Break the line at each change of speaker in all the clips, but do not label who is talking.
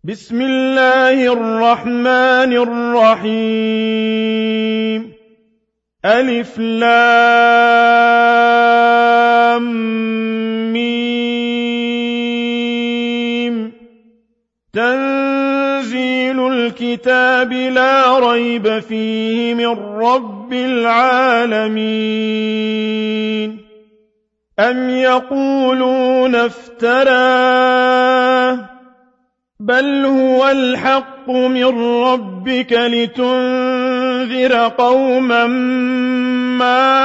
بسم الله الرحمن الرحيم ألف لام ميم تنزيل الكتاب لا ريب فيه من رب العالمين أم يقولون افتراه بل هو الحق من ربك لتنذر قوما ما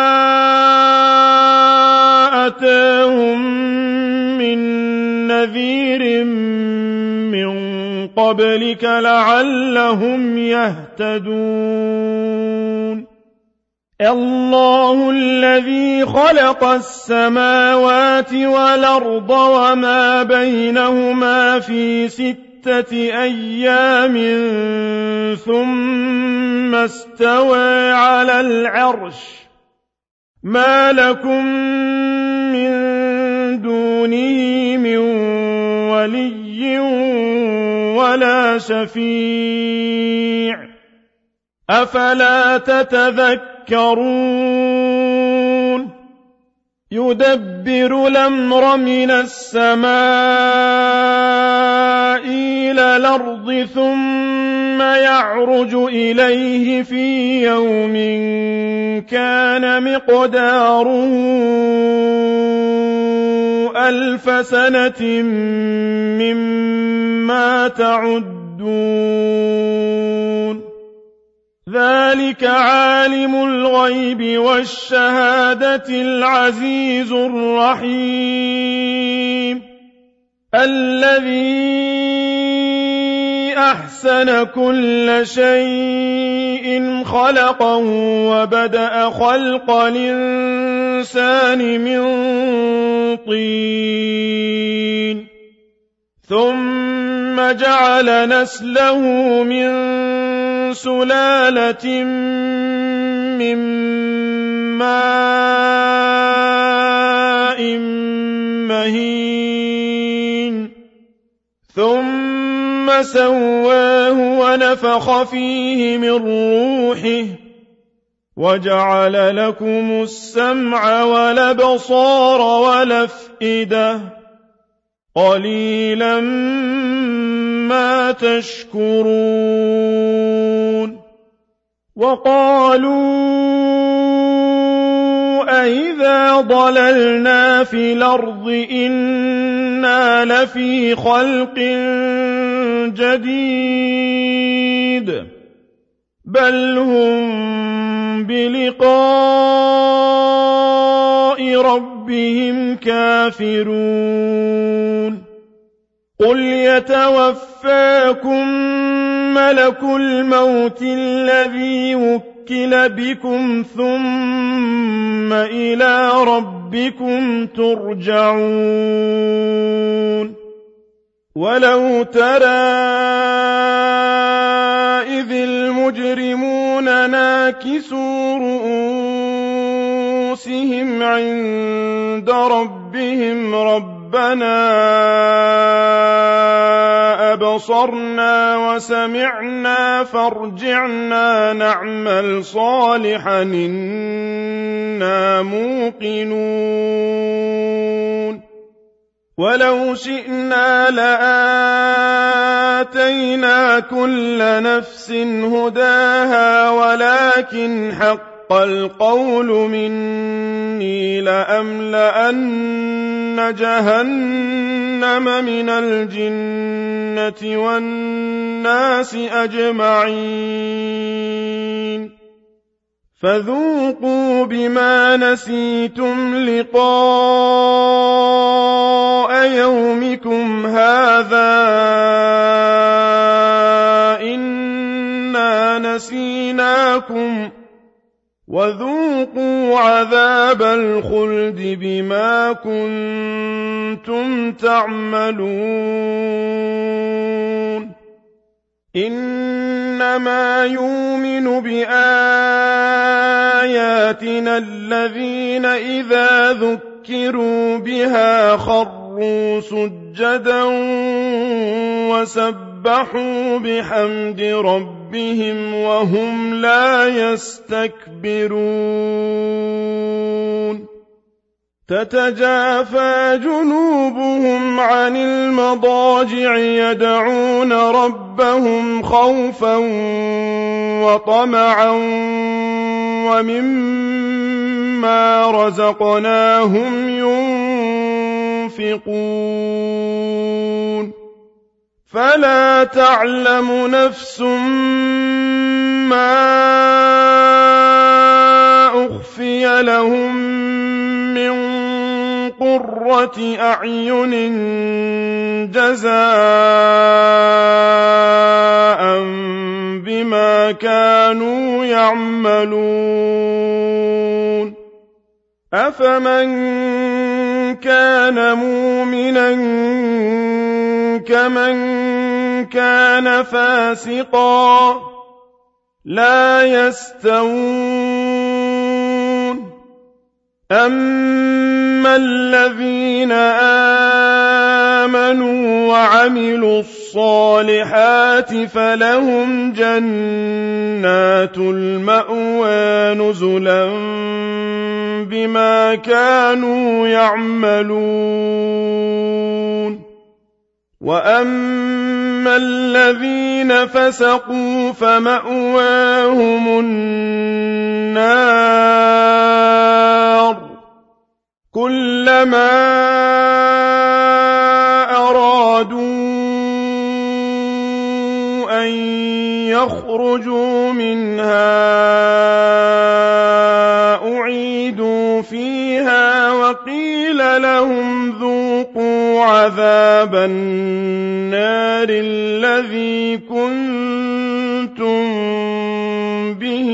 أتاهم من نذير من قبلك لعلهم يهتدون الله الذي خلق السماوات والأرض وما بينهما في 6 أيام ثم استوى على العرش ما لكم من دونه من ولي ولا شفيع أفلا تتذكرون يدبر الأمر من السماء إلى الأرض ثم يعرج إليه في يوم كان مقداره 1000 سنة مما تعدون ذلك عالم الغيب والشهادة العزيز الرحيم الذي أحسن كل شيء خلقه وبدأ خلق الإنسان من طين ثم جعل نسله من سلالة من ماء مهين ثم سواه ونفخ فيه من روحه وجعل لكم السمع والأبصار والأفئدة قليلا ما تشكرون وقالوا أئذا ضللنا في الأرض إنا لفي خلق جديد بل هم بلقاء ربهم كافرون قل يتوفاكم ملك الموت الذي وكل بكم ثم إلى ربكم ترجعون ولو ترى إذ المجرمون ناكسوا رؤوسهم عند ربهم ربنا أبصرنا وسمعنا فارجعنا نعمل صالحا إنا موقنون ولو شئنا لآتينا كل نفس هداها ولكن حق القول مني لأملأن جهنم من الجنة والناس أجمعين فذوقوا بما نسيتم لقاء يومكم هذا إنا نسيناكم وذوقوا عذاب الخلد بما كنتم تعملون إنما يؤمن بآياتنا الذين إذا ذكروا بها خروا سجدا سبحوا بحمد ربهم وهم لا يستكبرون تتجافى جنوبهم عن المضاجع يدعون ربهم خوفا وطمعا ومما رزقناهم ينفقون فلا تعلم نفس ما أخفي لهم من قرة أعين جزاء بما كانوا يعملون أفمن كان مؤمنا كمن كان فاسقا لا يستوون أما الذين آمنوا وعملوا الصالحات فلهم جنات المأوى نزلا بما كانوا يعملون وأما الذين فسقوا فمأواهم النار كلما أرادوا أن يخرجوا منها أعيدوا فيها وقيل لهم ذوقوا عذاب النار الذي كنتم به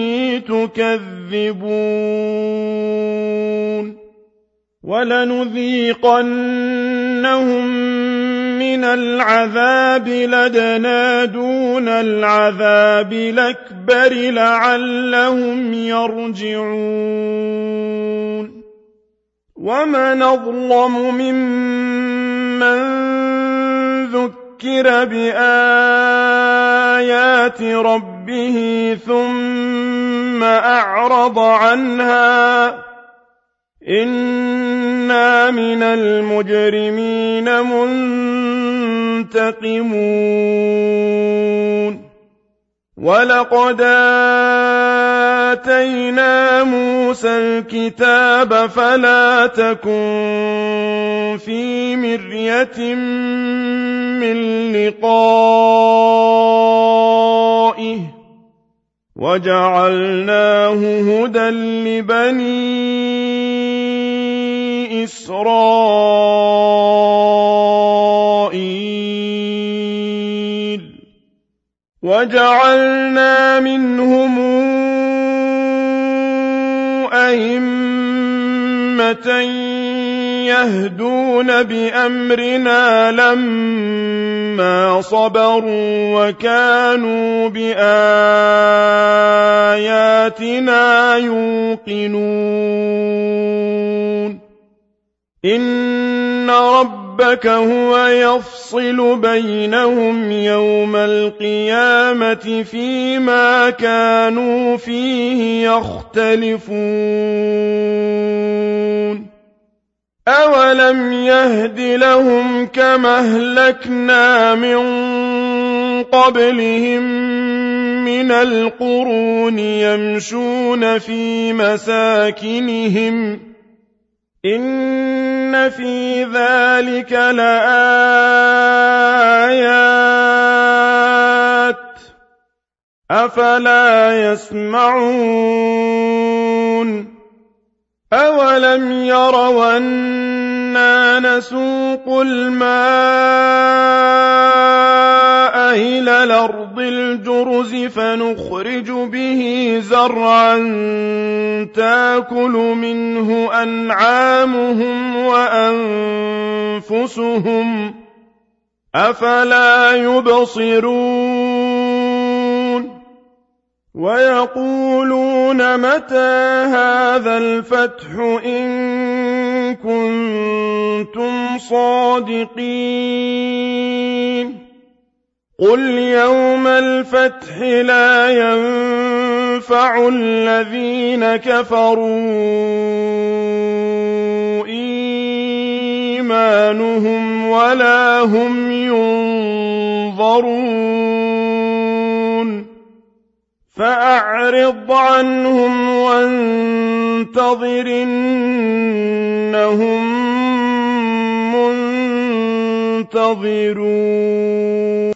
تكذبون ولنذيقنهم من العذاب لدنا دون العذاب الأكبر لعلهم يرجعون ومن أظلم ممن ذكر بآيات ربه ثم أعرض عنها إنا من المجرمين منتقمون ولقد آتينا موسى الكتاب فلا تكن في مرية من لقائه وجعلناه هدى لبني إسرائيل وجعلنا منهم أئمة يهدون بأمرنا لما صبروا وكانوا بآياتنا يوقنون إن ربك هو يفصل بينهم يوم القيامة فيما كانوا فيه يختلفون أولم يهد لهم كما أهلكنا من قبلهم من القرون يمشون في مساكنهم إن في ذلك لآيات أفلا يسمعون أولم يروا أنا نسوق الماء إلى الأرض الجرز فنخرج به زرعا تاكل منه أنعامهم وأنفسهم أفلا يبصرون ويقولون متى هذا الفتح إن كنتم صادقين قُلْ يَوْمَ الْفَتْحِ لَا يَنفَعُ الَّذِينَ كَفَرُوا إِيمَانُهُمْ وَلَا هُمْ يُنظَرُونَ فَأَعْرِضْ عَنْهُمْ وَانتَظِرْ إِنَّهُم مُّنتَظِرُونَ